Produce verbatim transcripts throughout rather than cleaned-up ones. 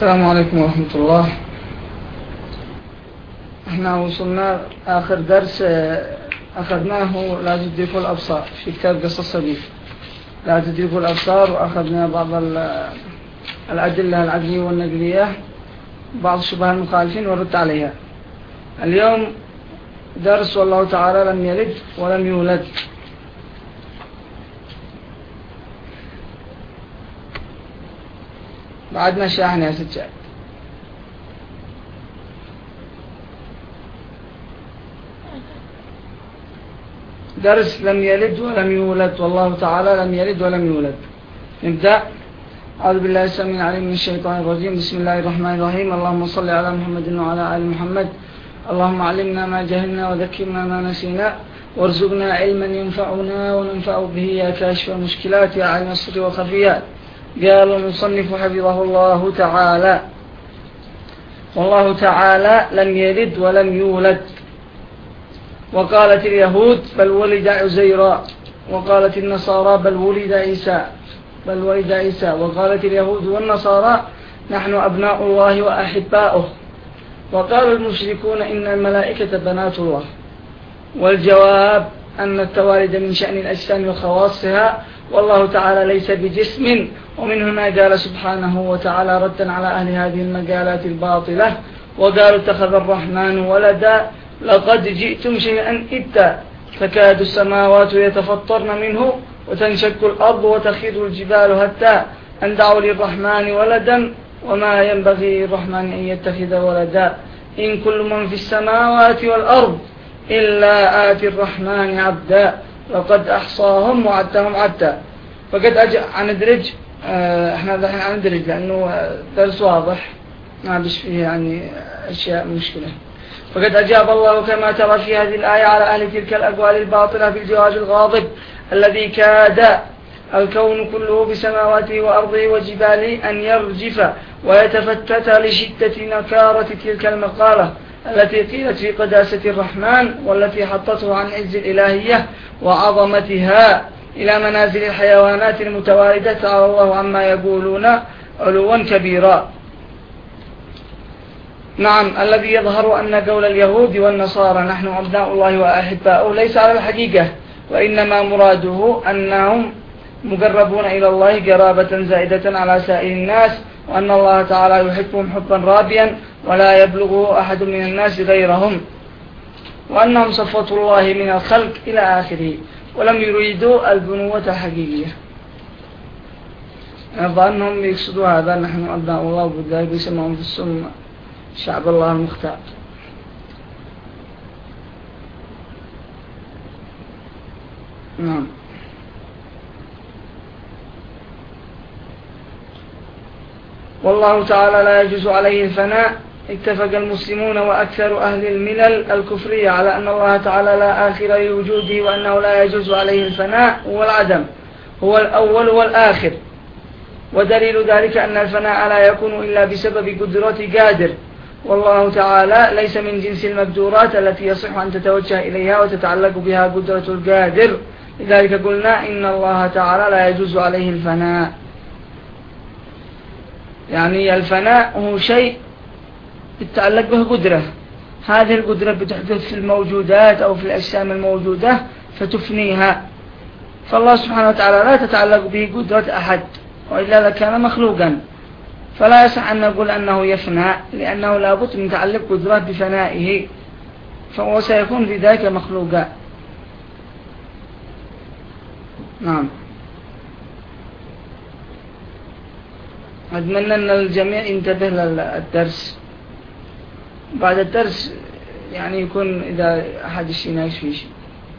السلام عليكم ورحمة الله. احنا وصلنا آخر درس أخذناه لا تدرك الأبصار في كتاب قصص السبيل، لا تدرك الأبصار، وأخذنا بعض الأدلة العدلية والنقلية، بعض شبه المخالفين ورد عليها. اليوم درس والله تعالى لم يلد ولم يولد. بعدنا شاحن يا سجاد. درس لم يلد ولم يولد، والله تعالى لم يلد ولم يولد. نبدأ. أعوذ بالله السميع العليم من الشيطان الرجيم. بسم الله الرحمن الرحيم. اللهم صل على محمد وعلى آل محمد. اللهم علمنا ما جهلنا وذكرنا ما نسينا، وارزقنا علما ينفعنا وننفع به يا كاشف المشكلات يا عالم السر والخفيات. قال المصنف حفظه الله تعالى: والله تعالى لم يلد ولم يولد. وقالت اليهود بل ولد عزيرا، وقالت النصارى بل ولد عيسى بل ولد عيسى وقالت اليهود والنصارى نحن أبناء الله وأحباؤه. وقال المشركون إن الملائكة بنات الله. والجواب أن التوالد من شأن الأجسام وخواصها، والله تعالى ليس بجسم. ومن هنا قال سبحانه وتعالى ردا على أهل هذه المقالات الباطلة وقالوا اتخذ الرحمن ولدا لقد جئتم شيئا إدا تكاد السماوات يتفطرن منه وتنشق الأرض وتخير الجبال هدا أن دعوا للرحمن ولدا وما ينبغي للرحمن أن يتخذ ولدا إن كل من في السماوات والأرض إلا آتي الرحمن عبدا لقد أحصاهم وعدهم عدا. فقد أجأ عن الدرج. اه احنا دحين عن الدرج لأنه درس واضح ما بش فيه يعني أشياء مشكلة. فقد أجاب الله كما ترى في هذه الآية على أهل تلك الأقوال الباطلة بالجواب الغاضب الذي كاد الكون كله بسماواته وأرضه وجباله أن يرجف ويتفتت لشدة نكارة تلك المقالة التي قيلت في قداسة الرحمن، والتي حطته عن عز الإلهية وعظمتها إلى منازل الحيوانات المتواردة، تعالى الله عما يقولون علوا كبيرا. نعم، الذي يظهر أن قول اليهود والنصارى نحن أبناء الله وأحباؤه ليس على الحقيقة، وإنما مراده أنهم مقربون إلى الله قرابة زائدة على سائر الناس، وأن الله تعالى يحبهم حبا رابيا ولا يبلغه أحد من الناس غيرهم، وأنهم صفوة الله من الخلق إلى آخره، ولم يريدوا البنوة الحقيقية. أظنهم يقصدوا هذا نحن أبناء الله، وبذلك يسمعون في السنة شعب الله المختار. نعم. والله تعالى لا يجوز عليه الفناء. اتفق المسلمون وأكثر أهل الملل الكفرية على أن الله تعالى لا آخر لوجوده، وأنه لا يجوز عليه الفناء والعدم، هو الأول والآخر. ودليل ذلك أن الفناء لا يكون إلا بسبب قدرة قادر، والله تعالى ليس من جنس المقدورات التي يصح أن تتوجه إليها وتتعلق بها قدرة القادر. لذلك قلنا إن الله تعالى لا يجوز عليه الفناء. يعني الفناء هو شيء يتعلق به قدرة، هذه القدرة بتحدث في الموجودات أو في الأجسام الموجودة فتفنيها، فالله سبحانه وتعالى لا تتعلق به قدرة أحد، وإلا لكان مخلوقا، فلا يصح أن نقول أنه يفنى، لأنه لابد من تعلق قدرة بفنائه، فهو سيكون في ذلك مخلوقا. نعم. أتمنى أن الجميع ينتبه للدرس. بعد الدرس يعني يكون إذا أحد الشيء ناقش فيه شيء.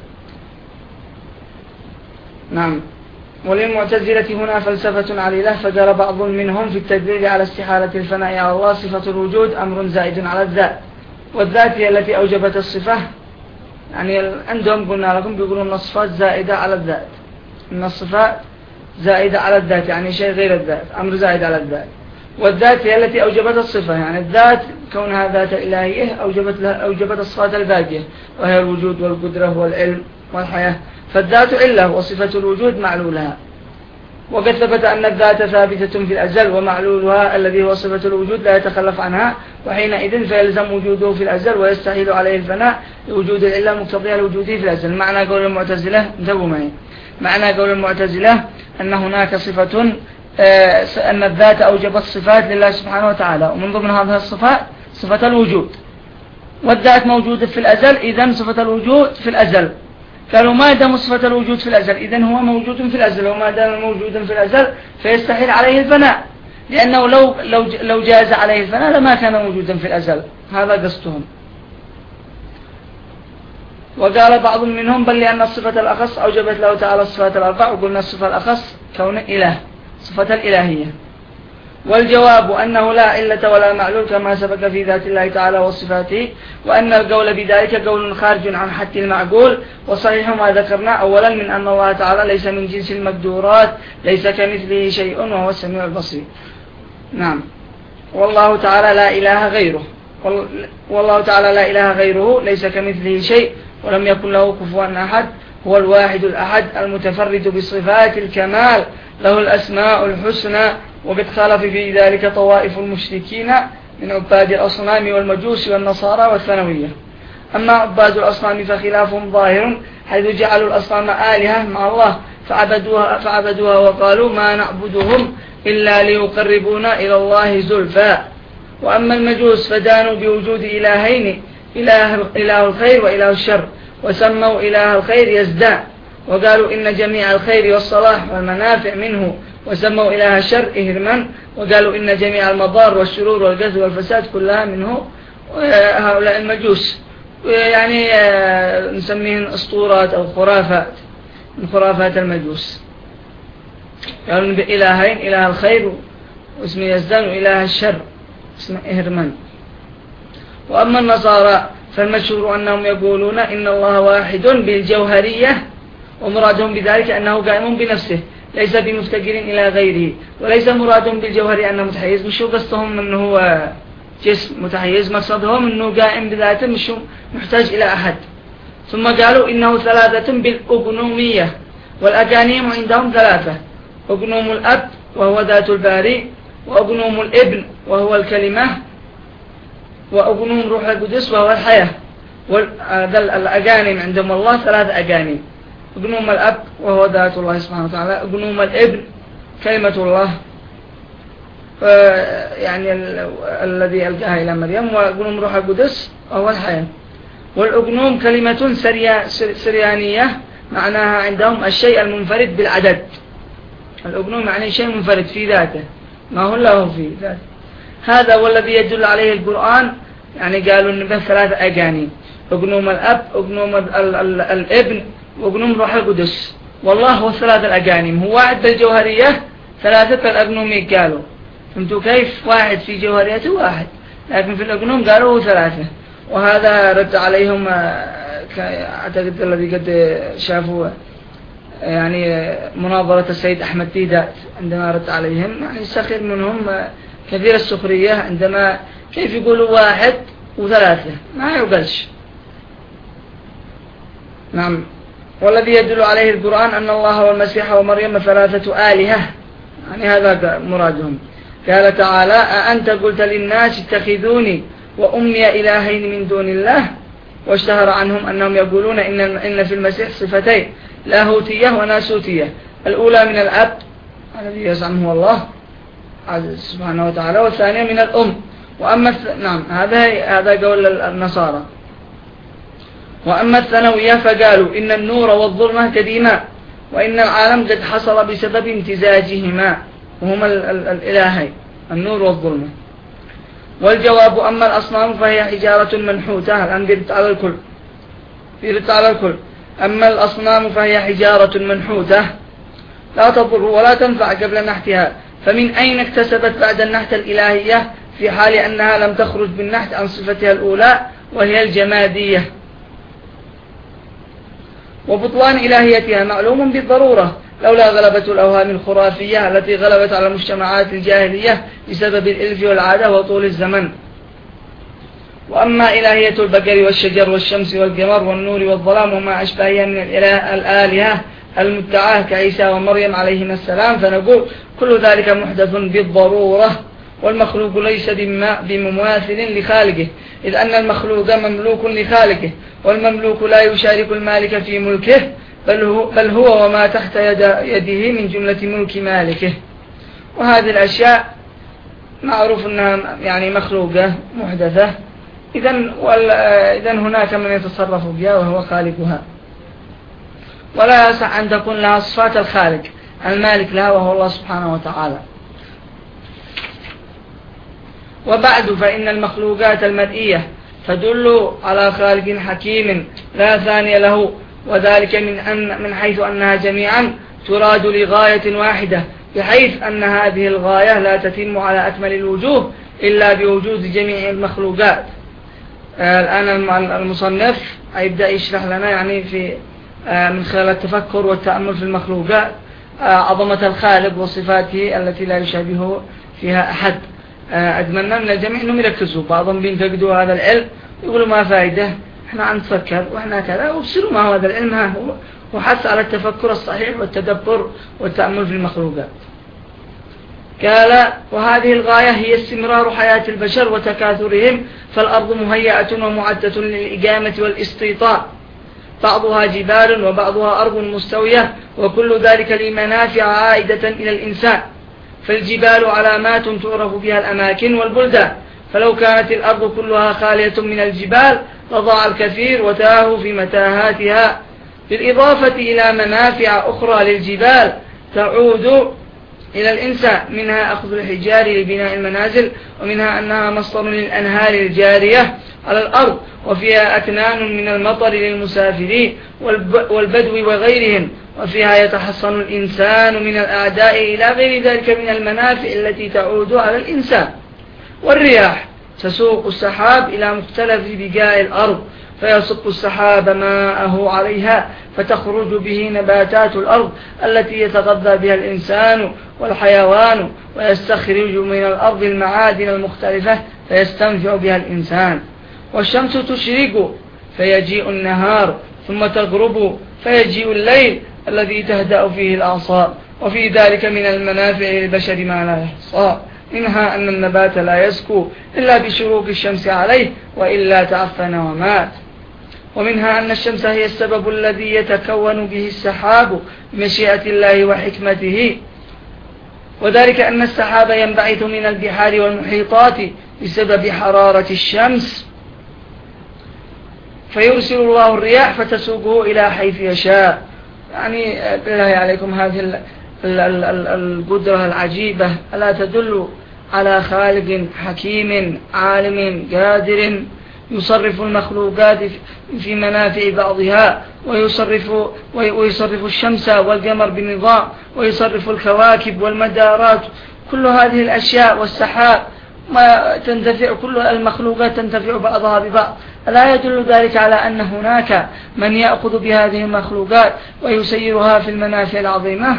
نعم. وللمعتزلة هنا فلسفة عليلة، فقال بعض منهم في التدليل على استحالة الفناء على الله صفة الوجود أمر زائد على الذات، والذات هي التي أوجبت الصفة. يعني عندهم قلنا لكم بيقولون أن الصفات زائدة على الذات، أن الصفات زائدة على الذات يعني شيء غير الذات، أمر زائد على الذات. والذات هي التي أوجبت الصفة، يعني الذات كونها ذات إلهية أوجبت, لها أوجبت الصفات الباقية، وهي الوجود والقدرة والعلم والحياة. فالذات علة وصفة الوجود معلولها. وقد ثبت أن الذات ثابتة في الأزل ومعلولها الذي هو صفة الوجود لا يتخلف عنها، وحينئذ فيلزم وجوده في الأزل ويستحيل عليه الفناء لوجود العلة مقتضية لوجوده في الأزل. معنى قول المعتزلة انتبهوا معي، معنى قول المعتزلة أن هناك صفة أن الذات أوجبت صفات لله سبحانه وتعالى، ومن ضمن هذه الصفات صفة الوجود، والذات موجودة في الأزل، إذن صفة الوجود في الأزل. قالوا ما دام صفة الوجود في الأزل إذن هو موجود في الأزل، وما دام موجودا في الأزل فيستحيل عليه الفناء، لأنه لو, لو, لو جاز عليه الفناء لما كان موجودا في الأزل. هذا قصدهم. وقال بعض منهم بل لأن الصفة الأخص أوجبت له تعالى الصفات الأربع، وقلنا الصفة الأخص كون إله، صفة الإلهية. والجواب أنه لا علة ولا معلول كما سبق في ذات الله تعالى وصفاته، وأن القول بذلك قول خارج عن حد المعقول. وصحيح ما ذكرنا أولا من أن الله تعالى ليس من جنس المقدورات، ليس كمثله شيء وهو السميع البصير. نعم. والله تعالى لا إله غيره، والله تعالى لا إله غيره، ليس كمثله شيء ولم يكن له كفوا أحد، هو الواحد الأحد المتفرد بصفات الكمال، له الأسماء الحسنى. وقد خالف في ذلك طوائف المشركين من عباد الأصنام والمجوس والنصارى والثانوية. أما عباد الأصنام فخلافهم ظاهر، حيث جعلوا الأصنام آلهة مع الله فعبدوها, فعبدوها وقالوا ما نعبدهم إلا ليقربونا إلى الله زلفى. وأما المجوس فدانوا بوجود إلهين، إله, إله الخير وإله الشر، وسموا إله الخير يزدان، وقالوا إن جميع الخير والصلاح والمنافع منه، وسموا إله الشر إهرمان، وقالوا إن جميع المضار والشرور والقتل والفساد كلها منه. هؤلاء المجوس يعني نسميهم أسطورات أو خرافات من خرافات المجوس. قالوا بإلهين، إله الخير واسمه يزدان، وإله الشر اسمه إهرمان. وأما النصارى فالمشهور أنهم يقولون إن الله واحد بالجوهرية، ومرادهم بذلك أنه قائم بنفسه ليس بمفتقر إلى غيره، وليس مرادهم بالجوهرية أنه متحيز، مش قصدهم أنه هو جسم متحيز، مقصدهم أنه قائم بذاته مش محتاج إلى أحد. ثم قالوا إنه ثلاثة بالأقنومية، والأقانيم عندهم ثلاثة: أقنوم الأب وهو ذات الباري، وأقنوم الابن وهو الكلمة، وأقنوم روح القدس وهو الحياة. والأقانيم عندهم الله ثلاث أقانيم: أقنوم الأب وهو ذات الله سبحانه وتعالى، أقنوم الابن كلمة الله يعني الذي ألقاها إلى مريم، وأقنوم روح القدس وهو الحياة. والأقنوم كلمة سريانية معناها عندهم الشيء المنفرد بالعدد. الأقنوم يعني شيء منفرد في ذاته، ما هو له في ذاته. هذا والذي يدل عليه القرآن، يعني قالوا إن به ثلاث أقانيم: أقنوم الأب، أقنوم الابن، وأقنوم روح القدس. والله هو ثلاث الأقانيم، هو واحد بالجوهرية، ثلاثة الأقنومي قالوا. فهمتوا كيف؟ واحد في جوهريته واحد، لكن في الأقنوم قالوا هو ثلاثة. وهذا رد عليهم أعتقد الذي قد شافوا يعني مناظرة السيد أحمد ديدات عندما رد عليهم، يعني سخر منهم كثير السخرية عندما كيف يقولوا واحد وثلاثة، ما يقلش. نعم. والذي يدل عليه القرآن أن الله والمسيح ومريم ثلاثة آلهة، يعني هذا مرادهم. قال تعالى: أأنت قلت للناس اتخذوني وأمي إلهين من دون الله. واشتهر عنهم أنهم يقولون إن, إن في المسيح صفتين: لاهوتية وناسوتية. الأولى من الأب الذي يزعمه الله سبحانه وتعالى، والثانية من الأم. وأما نعم هذا هذا قول النصارى. وأما الثانوية فقالوا إن النور والظلمة كديما، وإن العالم قد حصل بسبب امتزاجهما، وهما الإلهين النور والظلمة. والجواب: أما الأصنام فهي حجارة منحوتة. الآن بيرد على الكل بيرد على الكل أما الأصنام فهي حجارة منحوتة لا تضر ولا تنفع قبل نحتها، فمن أين اكتسبت بعد النحت الإلهية في حال أنها لم تخرج بالنحت عن صفتها الأولى وهي الجمادية؟ وبطلان إلهيتها معلوم بالضرورة لولا غلبة الأوهام الخرافية التي غلبت على المجتمعات الجاهلية بسبب الإلف والعادة وطول الزمن. وأما إلهية البقر والشجر والشمس والقمر والنور والظلام وما أشبهها من الآلهة المدعاة كعيسى ومريم عليهما السلام، فنقول كل ذلك محدث بالضرورة، والمخلوق ليس بمماثل لخالقه، إذ أن المخلوق مملوك لخالقه، والمملوك لا يشارك المالك في ملكه، بل هو, بل هو وما تحت يد يده من جملة ملك مالكه. وهذه الأشياء معروف أنها يعني مخلوقة محدثة، إذن هناك من يتصرف بها وهو خالقها، ولا يصح أن تكون لها صفات الخالق المالك لها وهو الله سبحانه وتعالى. وبعد، فإن المخلوقات المرئية تدل على خالق حكيم لا ثاني له، وذلك من, أن من حيث أنها جميعا تراد لغاية واحدة، بحيث أن هذه الغاية لا تتم على أكمل الوجوه إلا بوجود جميع المخلوقات. الآن المصنف يبدأ يشرح لنا يعني في من خلال التفكر والتأمل في المخلوقات عظمة الخالق وصفاته التي لا يشابه فيها أحد. أتمنى من الجميع أنهم يركزوا، بعضهم بينتقدوا هذا العلم يقولوا ما فائدة، احنا عم نتفكر وإحنا كذا، وبصيروا ما هو هذا العلم ها هو وحث على التفكر الصحيح والتدبر والتأمل في المخلوقات. قال: وهذه الغاية هي استمرار حياة البشر وتكاثرهم، فالأرض مهيئة ومعدة للإقامة والاستيطان، بعضها جبال وبعضها أرض مستوية، وكل ذلك لمنافع عائدة إلى الإنسان. فالجبال علامات تعرف بها الأماكن والبلدان، فلو كانت الأرض كلها خالية من الجبال لضاع الكثير وتاهوا في متاهاتها، بالإضافة إلى منافع أخرى للجبال تعود إلى الإنسان، منها أخذ الحجار لبناء المنازل، ومنها أنها مصدر للأنهار الجارية على الأرض، وفيها أكنان من المطر للمسافرين والبدو وغيرهم، وفيها يتحصن الإنسان من الأعداء إلى غير ذلك من المنافع التي تعود على الإنسان. والرياح تسوق السحاب إلى مختلف بقاع الأرض، فيصب السحاب ماءه عليها، فتخرج به نباتات الأرض التي يتغذى بها الإنسان والحيوان، ويستخرج من الأرض المعادن المختلفة فيستنفع بها الإنسان. والشمس تشرق فيجيء النهار، ثم تغرب فيجيء الليل الذي تهدأ فيه الأعصاب، وفي ذلك من المنافع للبشر ما لا يحصى، منها أن النبات لا يزكو إلا بشروق الشمس عليه، وإلا تعفن ومات. ومنها أن الشمس هي السبب الذي يتكون به السحاب بمشيئة الله وحكمته، وذلك أن السحاب ينبعث من البحار والمحيطات بسبب حرارة الشمس، فيرسل الله الرياح فتسوقه إلى حيث يشاء. يعني بالله عليكم هذه القدرة العجيبة ألا تدل على خالق حكيم عالم قادر يصرف المخلوقات في منافع بعضها، ويصرف, ويصرف الشمس والقمر بنظام، ويصرف الكواكب والمدارات، كل هذه الأشياء والسحاب ما تنتفع، كل المخلوقات تنتفع بعضها ببعض. ألا يدل ذلك على أن هناك من يأخذ بهذه المخلوقات ويسيرها في المنافع العظيمة؟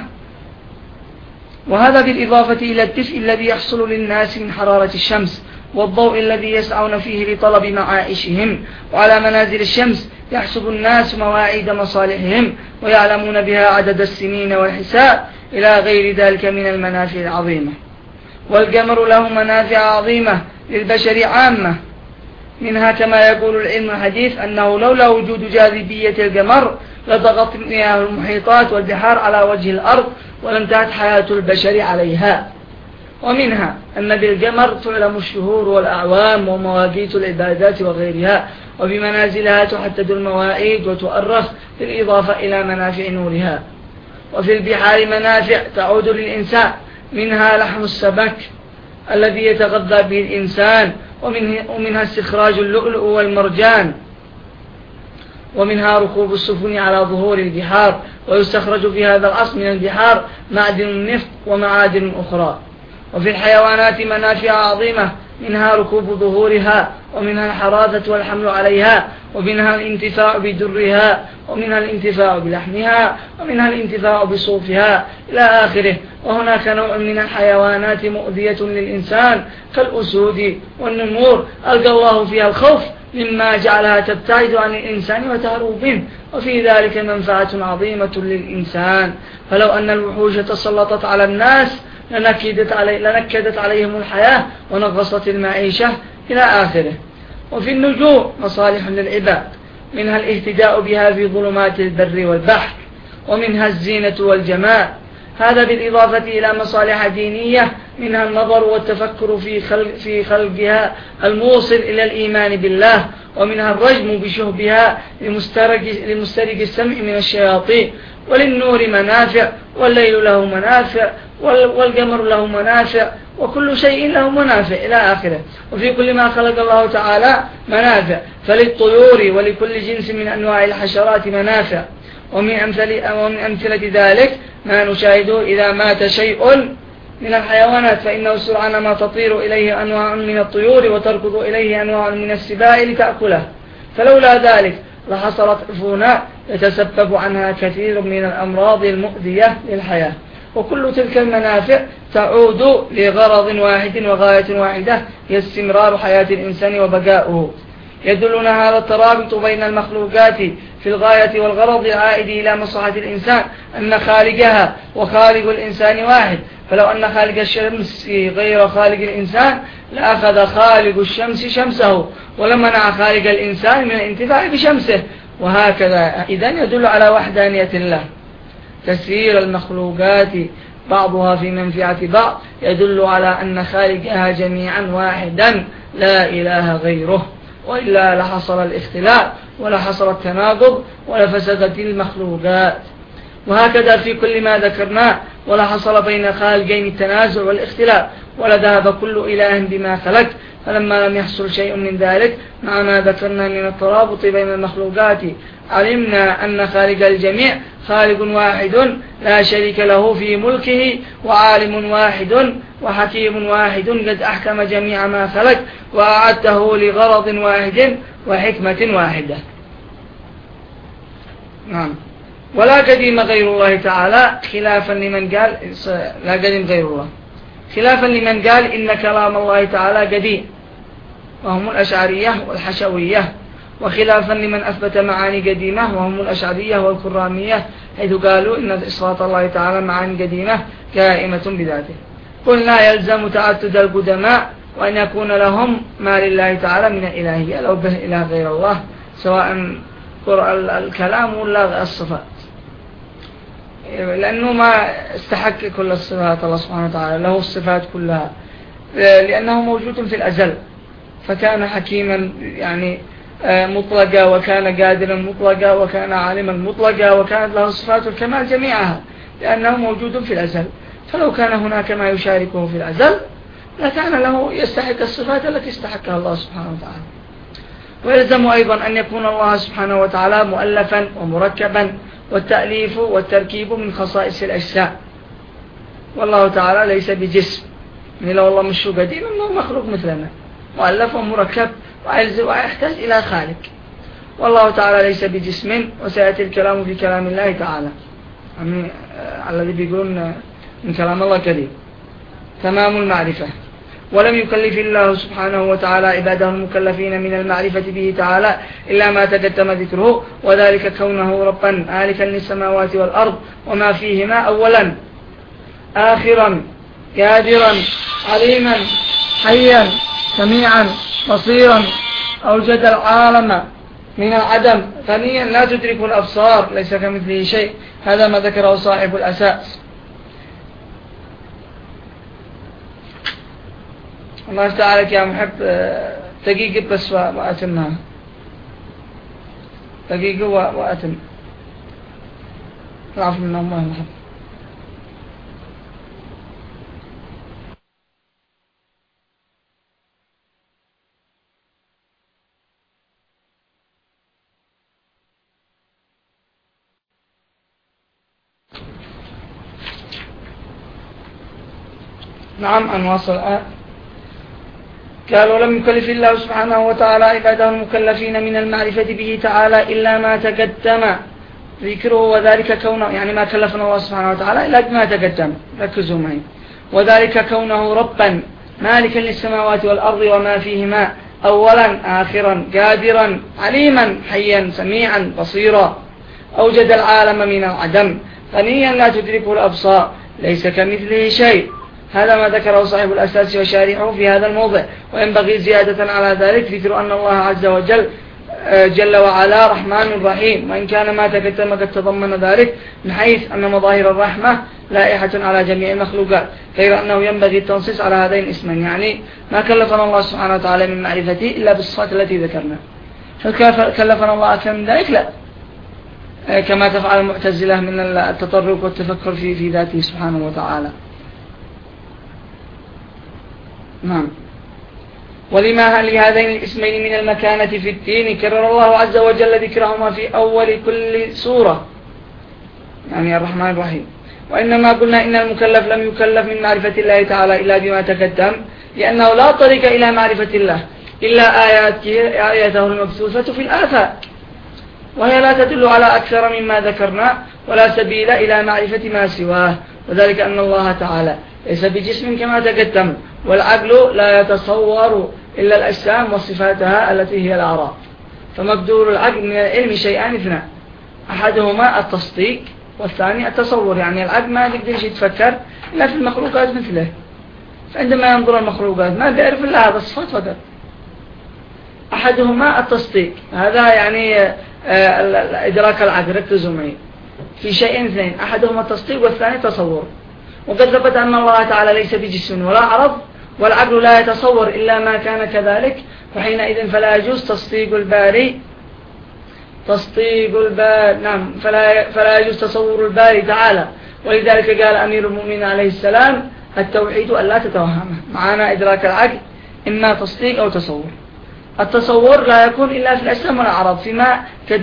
وهذا بالإضافة إلى الدفء الذي يحصل للناس من حرارة الشمس، والضوء الذي يسعون فيه لطلب معائشهم. وعلى منازل الشمس يحسب الناس مواعيد مصالحهم، ويعلمون بها عدد السنين والحساب، إلى غير ذلك من المنافع العظيمة. والقمر له منافع عظيمة للبشر عامة، منها كما يقول العلم الحديث أنه لولا وجود جاذبية القمر لضغط مياه المحيطات والبحار على وجه الأرض ولانتهت حياة البشر عليها. ومنها أن بالقمر تعلم الشهور والأعوام ومواقيت العبادات وغيرها، وبمنازلها تحدد المواعيد وتؤرخ، بالإضافة إلى منافع نورها. وفي البحار منافع تعود للإنسان، منها لحم السمك الذي يتغذى به الإنسان، ومنها استخراج اللؤلؤ والمرجان، ومنها ركوب السفن على ظهور البحار، ويستخرج في هذا العصر من البحار معدن النفط ومعادن أخرى. وفي الحيوانات منافع عظيمة، منها ركوب ظهورها، ومنها الحراثة والحمل عليها، ومنها الانتفاع بدرها، ومنها الانتفاع بلحمها، ومنها الانتفاع بصوفها إلى آخره. وهناك نوع من الحيوانات مؤذية للإنسان كالأسود والنمور ألقى الله فيها الخوف مما جعلها تبتعد عن الإنسان وتهرب منه، وفي ذلك منفعة عظيمة للإنسان. فلو أن الوحوش تسلطت على الناس لنكدت, علي لنكدت عليهم الحياة ونغصت المعيشة إلى آخره. وفي النجوم مصالح للعباد، منها الاهتداء بها في ظلمات البر والبحر، ومنها الزينة والجمال، هذا بالإضافة إلى مصالح دينية، منها النظر والتفكر في خلق في خلقها الموصل إلى الإيمان بالله، ومنها الرجم بشهبها لمسترق السمع من الشياطين. وللنور منافع، والليل له منافع، والقمر له منافع، وكل شيء له منافع إلى آخره. وفي كل ما خلق الله تعالى منافع، فللطيور ولكل جنس من أنواع الحشرات منافع. ومن أمثلة, ومن أمثلة ذلك ما نشاهده إذا مات شيء من الحيوانات فإنه سرعان ما تطير إليه أنواع من الطيور وتركض إليه أنواع من السباع لتأكله، فلولا ذلك لحصلت عفونا يتسبب عنها كثير من الأمراض المؤذية للحياة. وكل تلك المنافع تعود لغرض واحد وغاية واحدة، هي استمرار حياة الإنسان وبقاؤه. يدلنا هذا الترابط بين المخلوقات في الغاية والغرض العائد إلى مصلحة الإنسان أن خالقها وخالق الإنسان واحد، فلو أن خالق الشمس غير خالق الإنسان لأخذ خالق الشمس شمسه ولمنع خالق الإنسان من الانتفاع بشمسه، وهكذا. إذن يدل على وحدانية الله. تسيير المخلوقات بعضها في منفعة بعض يدل على أن خالقها جميعا واحدا لا إله غيره، وإلا لحصل الاختلاف ولحصل التناقض ولفسدت المخلوقات. وهكذا في كل ما ذكرناه، ولحصل بين خالقين التنازع والاختلاف، ولذهب كل إله بما خلق. فلما لم يحصل شيء من ذلك مع ما ذكرنا من الترابط بين المخلوقات، علمنا أن خالق الجميع خالق واحد لا شريك له في ملكه، وعالم واحد وحكيم واحد قد أحكم جميع ما خلق وأعده لغرض واحد وحكمة واحدة. نعم. ولا قديم غير الله تعالى، خلافا لمن قال لا قديم غير الله، خلافا لمن قال إن كلام الله تعالى قديم، وهم الأشعرية والحشوية، وخلافا لمن أثبت معاني قديمة وهم الأشعرية والكرامية، حيث قالوا إن إصفات الله تعالى معاني قديمة قائمة بذاته. قلنا يلزم تعدد القدماء وأن يكون لهم ما لله تعالى من الإلهية لو به إله غير الله، سواء الكلام ولا الصفات، لأنه ما استحق كل الصفات الله سبحانه وتعالى، له الصفات كلها، لأنه موجود في الأزل، فكان حكيما يعني مطلقة، وكان قادرا مطلقة، وكان عالما مطلقة، وكانت له صفات الكمال جميعها، لأنه موجود في الأزل. فلو كان هناك ما يشاركه في الأزل لكان له يستحق الصفات التي استحقها الله سبحانه وتعالى. ويلزم أيضا أن يكون الله سبحانه وتعالى مؤلفا ومركبا، والتأليف والتركيب من خصائص الأجسام، والله تعالى ليس بجسم، يعني لو الله مش قديم إنه مخلوق مثلنا، مؤلف ومركب ويحتاج إلى خالق. والله تعالى ليس بجسم، وسيأتي الكلام في كلام الله تعالى يعني الذي بيقولون من كلام الله كريم. تمام المعرفة. ولم يكلف الله سبحانه وتعالى عباده المكلفين من المعرفة به تعالى إلا ما تقدم ذكره، وذلك كونه ربا مالكا للسماوات والأرض وما فيهما، أولا آخرا قادرا عليما حيا سميعا بصيرا، أوجد العالم من العدم غنيا لا تدرك الأبصار ليس كمثله شيء، هذا ما ذكره صاحب الأساس. الله تعالى يا محب دقيقة بس وأتمها، دقيقة وأتم العفو من الله محب. نعم أنواصل الآن. قال ولم يكلف الله سبحانه وتعالى عباده المكلفين من المعرفة به تعالى إلا ما تقدم ذكره، وذلك كونه يعني ما كلفنا الله سبحانه وتعالى إلا ما تقدم، ركزوا معي، وذلك كونه ربا مالكا للسماوات والأرض وما فيهما، أولا آخرا قادرا عليما حيا سميعا بصيرا، أوجد العالم من العدم غنيا لا تدركه الأبصار ليس كمثله شيء. هذا ما ذكره صاحب الأساس وشارحه في هذا الموضع. وينبغي زيادة على ذلك ذكر أن الله عز وجل جل وعلا رحمن رحيم، وإن كان ما تكتم قد تضمن ذلك من حيث أن مظاهر الرحمة لائحة على جميع المخلوقات، غير أنه ينبغي التنصيص على هذين الاسمين، يعني ما كلفنا الله سبحانه وتعالى من معرفته إلا بالصفات التي ذكرنا. هل كلفنا الله أكثر من ذلك؟ لا، كما تفعل المعتزلة من التطرق والتفكر في في ذاته سبحانه وتعالى. نعم. ولما لهذين الاسمين من المكانة في الدين كرر الله عز وجل ذكرهما في أول كل سورة، يعني الرحمن الرحيم. وإنما قلنا إن المكلف لم يكلف من معرفة الله تعالى إلا بما تقدم، لأنه لا طريق إلى معرفة الله إلا آياته, آياته المبثوثة في الآفاق، وهي لا تدل على أكثر مما ذكرنا، ولا سبيل إلى معرفة ما سواه. وذلك أن الله تعالى ليس بجسم كما تقدم، والعقل لا يتصور إلا الأجسام وصفاتها التي هي الأعراض. فمقدور العقل من العلم شيئان اثنان، أحدهما التصديق والثاني التصور. يعني العقل ما يقدرش يتفكر إلا في المخلوقات مثله، فعندما ينظر المخلوقات ما بيعرف إلا هذا الصفات فقط. أحدهما التصديق، هذا يعني إدراك العقل. ركزوا معي في شيئين اثنين، أحدهما التصديق والثاني التصور. وقد ثبت أن الله تعالى ليس بجسم ولا عرض، والعقل لا يتصور إلا ما كان كذلك، وحينئذ فلا يجوز تصديق الباري تصديق الباري نعم فلا, فلا يجوز تصور الباري تعالى. ولذلك قال أمير المؤمنين عليه السلام التوحيد أن لا تتوهمه. معنا إدراك العقل إما تصديق أو تصور. التصور لا يكون إلا في الأجسام والأعراض، فيما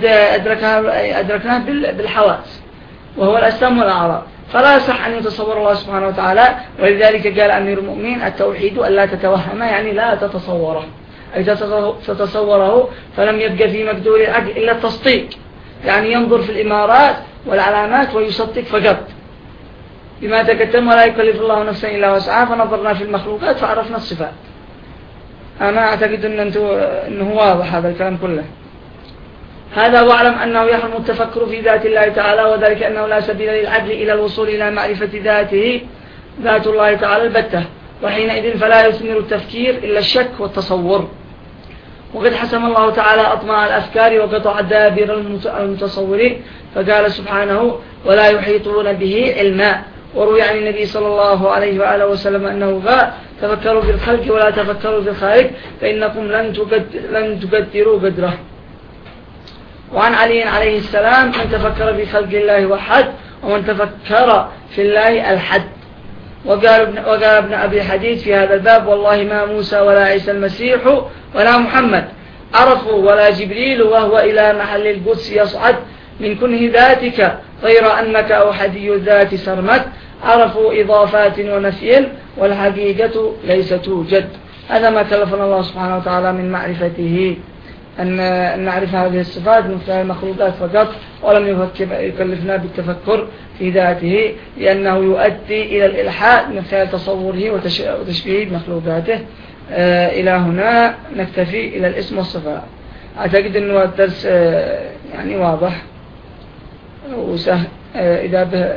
أدركناه بالحواس، وهو الأجسام والأعراض، فلا يصح أن يتصور الله سبحانه وتعالى. ولذلك قال أمير المؤمنين التوحيد أن لا تتوهمه، يعني لا تتصوره، أي تتصوره فلم يبقى في مقدور العقل إلا التصديق، يعني ينظر في الإمارات والعلامات ويصدق فقط بما تقدم. ولا يكلف الله نفسا إلا وسعها، فنظرنا في المخلوقات فعرفنا الصفات. أنا أعتقد أن أنه واضح هذا الكلام كله. هذا واعلم أنه يحرم التفكر في ذات الله تعالى، وذلك أنه لا سبيل للعقل إلى الوصول إلى معرفة ذاته ذات الله تعالى البتة، وحينئذ فلا يثمر التفكير إلا الشك والتصور. وقد حسم الله تعالى أطماع الأفكار وقطع دابر المتصورين، فقال سبحانه ولا يحيطون به علما. وروي عن النبي صلى الله عليه وآله وسلم أنه قال تفكروا في الخلق ولا تفكروا في الخالق، فإنكم لن تقدروا قدره. وعن علي عليه السلام من تفكر في خلق الله وحد، ومن تفكر في الله الحد. وقال ابن, وقال ابن أبي حديث في هذا الباب والله ما موسى ولا عيسى المسيح ولا محمد عرفوا ولا جبريل وهو إلى محل القدس يصعد من كنه ذاتك غير أنك أحدي الذات سرمت، عرفوا إضافات ونفي والحقيقة ليس توجد. هذا ما كلفنا الله سبحانه وتعالى من معرفته، أن نعرف هذه الصفات من خلال المخلوقات فقط، ولم يكلفنا بالتفكر في ذاته، لأنه يؤدي إلى الإلحاد من خلال تصوره وتشبيه مخلوقاته. آه إلى هنا نكتفي إلى الاسم والصفات. أعتقد أنه الدرس آه يعني واضح وسهل. آه إذا به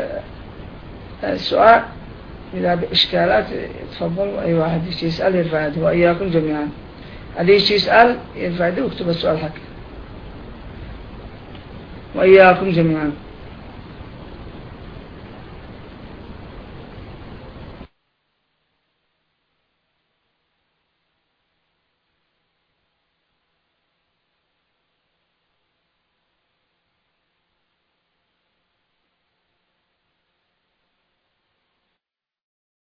السؤال إذا بإشكالات تفضل، أي واحد يسأل يرفع يده، وإياكم جميعا. هذا يسأل يرفع يده ويكتب السؤال حقه، وإياكم جميعا.